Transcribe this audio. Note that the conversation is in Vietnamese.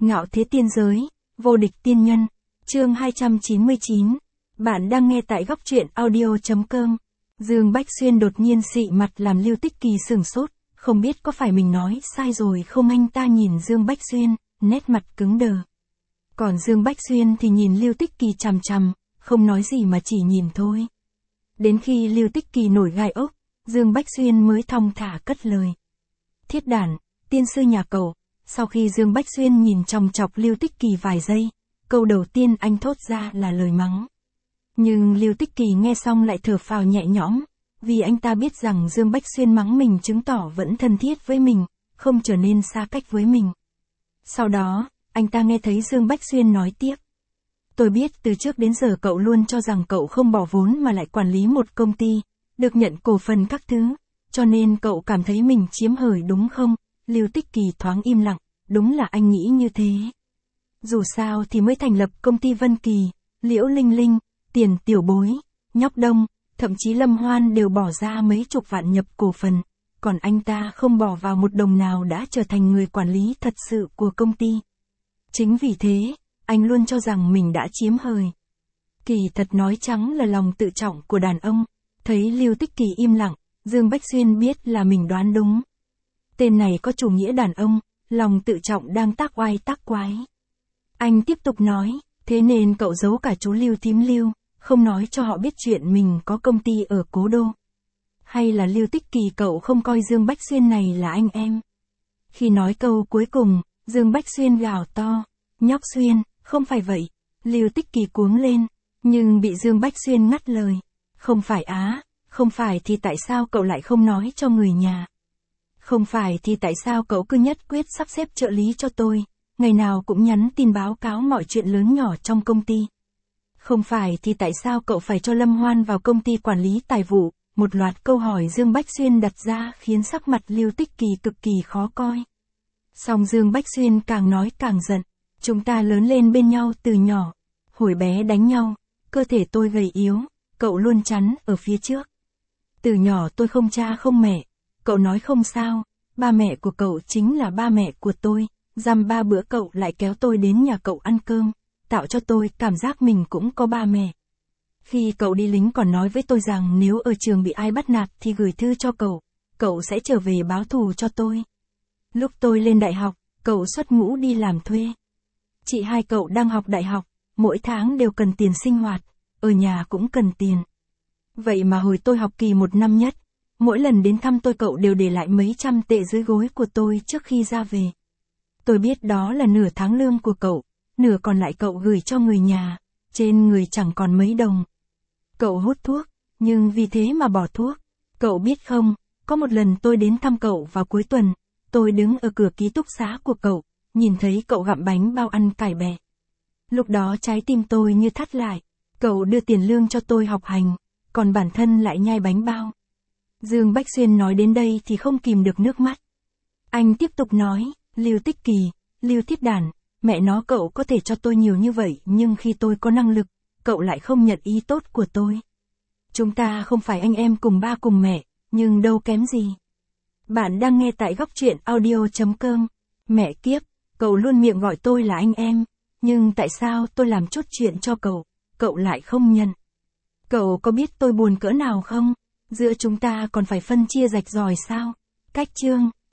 Ngạo thế tiên giới, vô địch tiên nhân. Chương 299. Bạn đang nghe tại góc truyện audio.com. Dương Bách Xuyên đột nhiên xị mặt làm Lưu Tích Kỳ sửng sốt, không biết có phải mình nói sai rồi không. Anh ta nhìn Dương Bách Xuyên, nét mặt cứng đờ. Còn Dương Bách Xuyên thì nhìn Lưu Tích Kỳ chằm chằm, không nói gì mà chỉ nhìn thôi. Đến khi Lưu Tích Kỳ nổi gai ốc, Dương Bách Xuyên mới thong thả cất lời. Thiết đản, tiên sư nhà cậu. Sau khi Dương Bách Xuyên nhìn chòng chọc Lưu Tích Kỳ vài giây, câu đầu tiên anh thốt ra là lời mắng. Nhưng Lưu Tích Kỳ nghe xong lại thở phào nhẹ nhõm, vì anh ta biết rằng Dương Bách Xuyên mắng mình chứng tỏ vẫn thân thiết với mình, không trở nên xa cách với mình. Sau đó, anh ta nghe thấy Dương Bách Xuyên nói tiếp. Tôi biết từ trước đến giờ cậu luôn cho rằng cậu không bỏ vốn mà lại quản lý một công ty, được nhận cổ phần các thứ, cho nên cậu cảm thấy mình chiếm hời đúng không? Lưu Tích Kỳ thoáng im lặng, đúng là anh nghĩ như thế. Dù sao thì mới thành lập công ty Vân Kỳ, Liễu Linh Linh, Tiền Tiểu Bối, Nhóc Đông, thậm chí Lâm Hoan đều bỏ ra mấy chục vạn nhập cổ phần, còn anh ta không bỏ vào một đồng nào đã trở thành người quản lý thật sự của công ty. Chính vì thế, anh luôn cho rằng mình đã chiếm hời. Kỳ thật nói trắng là lòng tự trọng của đàn ông. Thấy Lưu Tích Kỳ im lặng, Dương Bách Xuyên biết là mình đoán đúng. Tên này có chủ nghĩa đàn ông, lòng tự trọng đang tác oai tác quái. Anh tiếp tục nói, thế nên cậu giấu cả chú Lưu thím Lưu, không nói cho họ biết chuyện mình có công ty ở Cố Đô. Hay là Lưu Tích Kỳ cậu không coi Dương Bách Xuyên này là anh em. Khi nói câu cuối cùng, Dương Bách Xuyên gào to, Nhóc Xuyên, không phải vậy. Lưu Tích Kỳ cuống lên, nhưng bị Dương Bách Xuyên ngắt lời. Không phải á, không phải thì tại sao cậu lại không nói cho người nhà? Không phải thì tại sao cậu cứ nhất quyết sắp xếp trợ lý cho tôi, ngày nào cũng nhắn tin báo cáo mọi chuyện lớn nhỏ trong công ty? Không phải thì tại sao cậu phải cho Lâm Hoan vào công ty quản lý tài vụ? Một loạt câu hỏi Dương Bách Xuyên đặt ra khiến sắc mặt Lưu Tích Kỳ cực kỳ khó coi. Song Dương Bách Xuyên càng nói càng giận. Chúng ta lớn lên bên nhau từ nhỏ. Hồi bé đánh nhau, cơ thể tôi gầy yếu, cậu luôn chắn ở phía trước. Từ nhỏ tôi không cha không mẹ, cậu nói không sao, ba mẹ của cậu chính là ba mẹ của tôi, dăm ba bữa cậu lại kéo tôi đến nhà cậu ăn cơm, tạo cho tôi cảm giác mình cũng có ba mẹ. Khi cậu đi lính còn nói với tôi rằng nếu ở trường bị ai bắt nạt thì gửi thư cho cậu sẽ trở về báo thù cho tôi. Lúc tôi lên đại học, cậu xuất ngũ đi làm thuê. Chị hai cậu đang học đại học, mỗi tháng đều cần tiền sinh hoạt, ở nhà cũng cần tiền. Vậy mà hồi tôi học kỳ 1 năm nhất, mỗi lần đến thăm tôi cậu đều để lại mấy trăm tệ dưới gối của tôi trước khi ra về. Tôi biết đó là nửa tháng lương của cậu, nửa còn lại cậu gửi cho người nhà, trên người chẳng còn mấy đồng. Cậu hút thuốc, nhưng vì thế mà bỏ thuốc. Cậu biết không, có một lần tôi đến thăm cậu vào cuối tuần, tôi đứng ở cửa ký túc xá của cậu, nhìn thấy cậu gặm bánh bao ăn cải bẹ. Lúc đó trái tim tôi như thắt lại, cậu đưa tiền lương cho tôi học hành, còn bản thân lại nhai bánh bao. Dương Bách Xuyên nói đến đây thì không kìm được nước mắt. Anh tiếp tục nói, Lưu Tích Kỳ, Lưu Thiết Đản, mẹ nó cậu có thể cho tôi nhiều như vậy nhưng khi tôi có năng lực, cậu lại không nhận ý tốt của tôi. Chúng ta không phải anh em cùng ba cùng mẹ, nhưng đâu kém gì. Bạn đang nghe tại góc truyện audio.com. Mẹ kiếp, cậu luôn miệng gọi tôi là anh em, nhưng tại sao tôi làm chút chuyện cho cậu lại không nhận? Cậu có biết tôi buồn cỡ nào không? Giữa chúng ta còn phải phân chia rạch ròi sao? Cách chương.